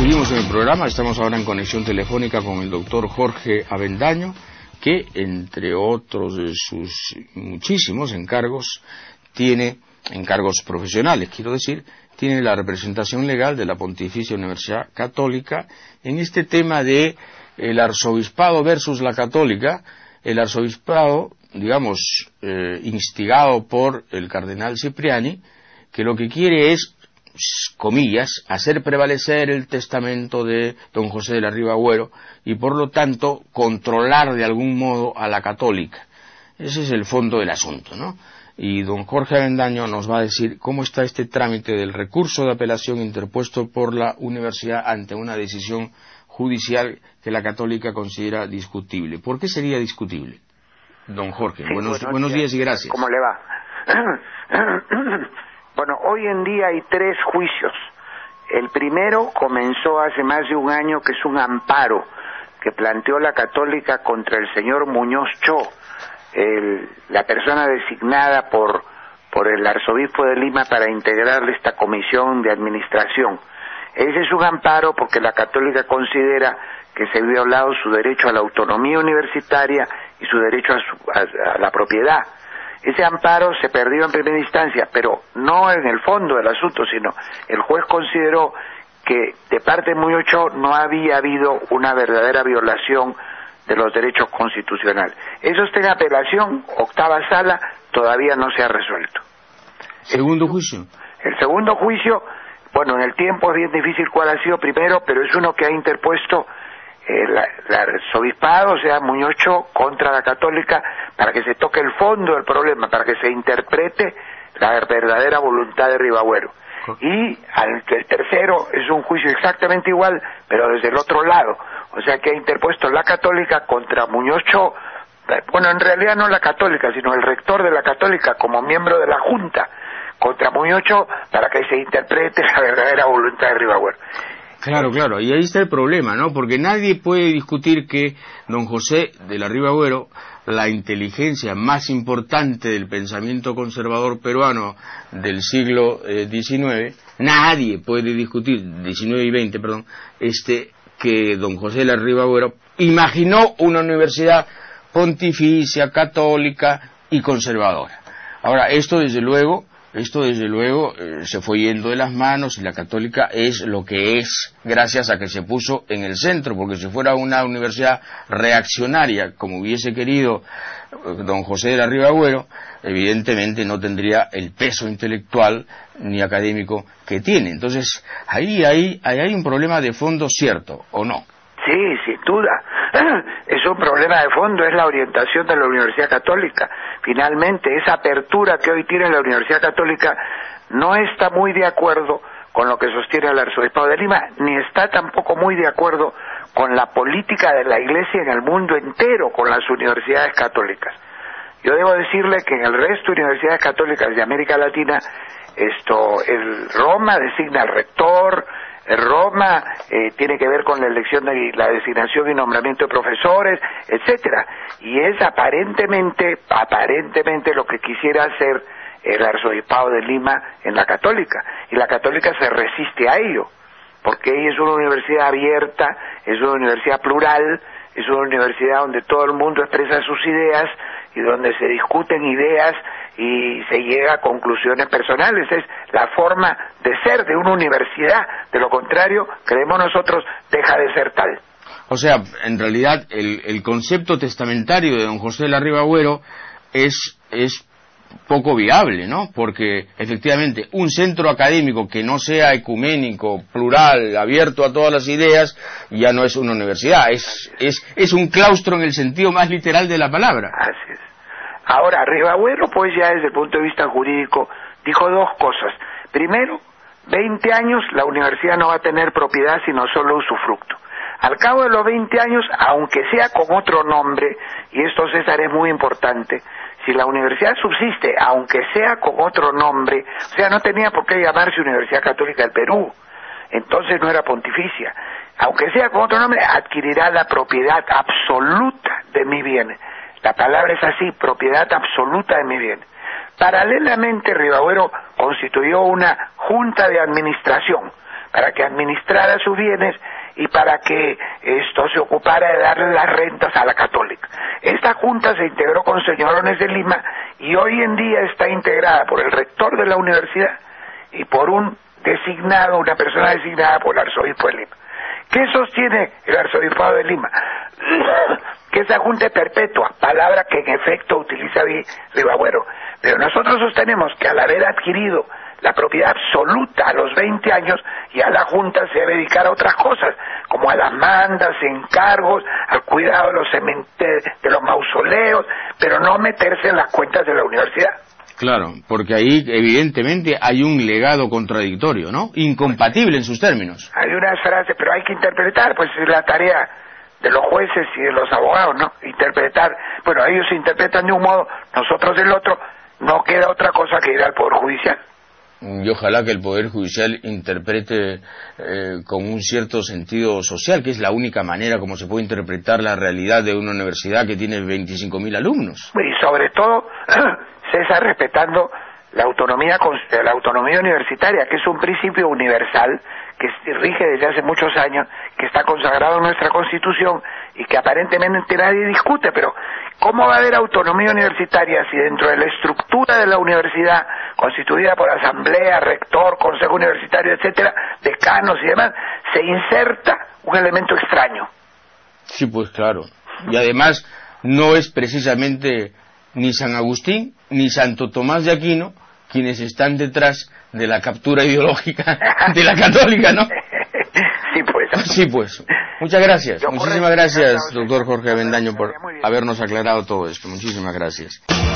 Seguimos en el programa, estamos ahora en conexión telefónica con el doctor Jorge Avendaño, que entre otros de sus muchísimos encargos, tiene encargos profesionales, quiero decir, tiene la representación legal de la Pontificia Universidad Católica en este tema de el arzobispado versus la católica, el arzobispado, digamos, instigado por el cardenal Cipriani, que lo que quiere es, comillas, hacer prevalecer el testamento de don José de la Riva Agüero y por lo tanto controlar de algún modo a la católica. Ese es el fondo del asunto, ¿no? Y don Jorge Avendaño nos va a decir cómo está este trámite del recurso de apelación interpuesto por la universidad ante una decisión judicial que la católica considera discutible. ¿Por qué sería discutible? Don Jorge, sí, buenos días y gracias. ¿Cómo le va? Bueno, hoy en día hay 3 juicios. El primero comenzó hace más de un año, que es un amparo que planteó la católica contra el señor Muñoz Cho, la persona designada por el arzobispo de Lima para integrar esta comisión de administración. Ese es un amparo porque la católica considera que se ha violado su derecho a la autonomía universitaria y su derecho a la propiedad. Ese amparo se perdió en primera instancia, pero no en el fondo del asunto, sino el juez consideró que de parte de Muñoz Cho no había habido una verdadera violación de los derechos constitucionales. Eso está en apelación, 8ª sala, todavía no se ha resuelto. ¿Segundo juicio? El segundo juicio, bueno, en el tiempo es bien difícil cuál ha sido primero, pero es uno que ha interpuesto el arzobispado, o sea, Muñoz Cho, contra la católica, para que se toque el fondo del problema, para que se interprete la verdadera voluntad de Riva Agüero. Y el tercero es un juicio exactamente igual, pero desde el otro lado, o sea que ha interpuesto la católica contra Muñoz Cho, bueno, en realidad no la católica, sino el rector de la católica como miembro de la junta, contra Muñoz Cho, para que se interprete la verdadera voluntad de Riva Agüero. Claro, y ahí está el problema, ¿no? Porque nadie puede discutir que don José de la Riva Agüero, la inteligencia más importante del pensamiento conservador peruano del siglo XIX, nadie puede discutir, 19 y 20, perdón, que don José de la Riva Agüero imaginó una universidad pontificia, católica y conservadora. Ahora, esto desde luego se fue yendo de las manos y la católica es lo que es gracias a que se puso en el centro, porque si fuera una universidad reaccionaria como hubiese querido don José de la Riva Agüero, evidentemente no tendría el peso intelectual ni académico que tiene. Entonces ahí hay un problema de fondo, ¿cierto o no? Sí, sin duda. Es un problema de fondo, es la orientación de la Universidad Católica. Finalmente, esa apertura que hoy tiene la Universidad Católica no está muy de acuerdo con lo que sostiene el Arzobispado de Lima, ni está tampoco muy de acuerdo con la política de la Iglesia en el mundo entero, con las universidades católicas. Yo debo decirle que en el resto de universidades católicas de América Latina, el Roma designa al rector, Roma tiene que ver con la elección de la designación y nombramiento de profesores, etcétera, y es aparentemente lo que quisiera hacer el Arzobispado de Lima en la católica, y la católica se resiste a ello, porque ella es una universidad abierta, es una universidad plural, es una universidad donde todo el mundo expresa sus ideas y donde se discuten ideas y se llega a conclusiones personales. Es la forma de ser de una universidad. De lo contrario, creemos nosotros, deja de ser tal. O sea, en realidad el concepto testamentario de don José de la Riva Agüero es poco viable, ¿no? Porque efectivamente un centro académico que no sea ecuménico, plural, abierto a todas las ideas, ya no es una universidad, es un claustro en el sentido más literal de la palabra. Así es. Ahora, Riva Agüero, pues ya desde el punto de vista jurídico, dijo 2 cosas. Primero, 20 años la universidad no va a tener propiedad sino solo usufructo. Al cabo de los 20 años, aunque sea con otro nombre, y esto, César, es muy importante, si la universidad subsiste, aunque sea con otro nombre, o sea, no tenía por qué llamarse Universidad Católica del Perú, entonces no era pontificia, aunque sea con otro nombre, adquirirá la propiedad absoluta de mis bienes. La palabra es así, propiedad absoluta de mis bienes. Paralelamente, Riva Agüero constituyó una junta de administración para que administrara sus bienes y para que esto se ocupara de darle las rentas a la Católica. Esta junta se integró con señorones de Lima y hoy en día está integrada por el rector de la universidad y por una persona designada por el arzobispo de Lima. ¿Qué sostiene el arzobispado de Lima? Que esa junta es perpetua, palabra que en efecto utiliza Ribagüero, pero nosotros sostenemos que al haber adquirido la propiedad absoluta a los 20 años, ya la Junta se debe dedicar a otras cosas, como a las mandas, encargos, al cuidado de los cementerios, de los mausoleos, pero no meterse en las cuentas de la universidad. Claro, porque ahí evidentemente hay un legado contradictorio, ¿no? Incompatible en sus términos. Hay unas frases, pero hay que interpretar, pues es la tarea de los jueces y de los abogados, ¿no? Interpretar, bueno, ellos se interpretan de un modo, nosotros del otro, no queda otra cosa que ir al Poder Judicial. Y ojalá que el Poder Judicial interprete con un cierto sentido social, que es la única manera como se puede interpretar la realidad de una universidad que tiene 25.000 alumnos. Y sobre todo, César, respetando la autonomía universitaria, que es un principio universal que rige desde hace muchos años, que está consagrado en nuestra Constitución y que aparentemente nadie discute, pero ¿cómo va a haber autonomía universitaria si dentro de la estructura de la universidad, constituida por asamblea, rector, consejo universitario, etcétera, decanos y demás, se inserta un elemento extraño? Sí, pues claro. Y además no es precisamente ni San Agustín ni Santo Tomás de Aquino quienes están detrás de la captura ideológica de la Católica, ¿no? Sí, pues. Sí, pues. Muchas gracias. Muchísimas gracias, doctor Jorge Avendaño, por habernos aclarado todo esto. Muchísimas gracias.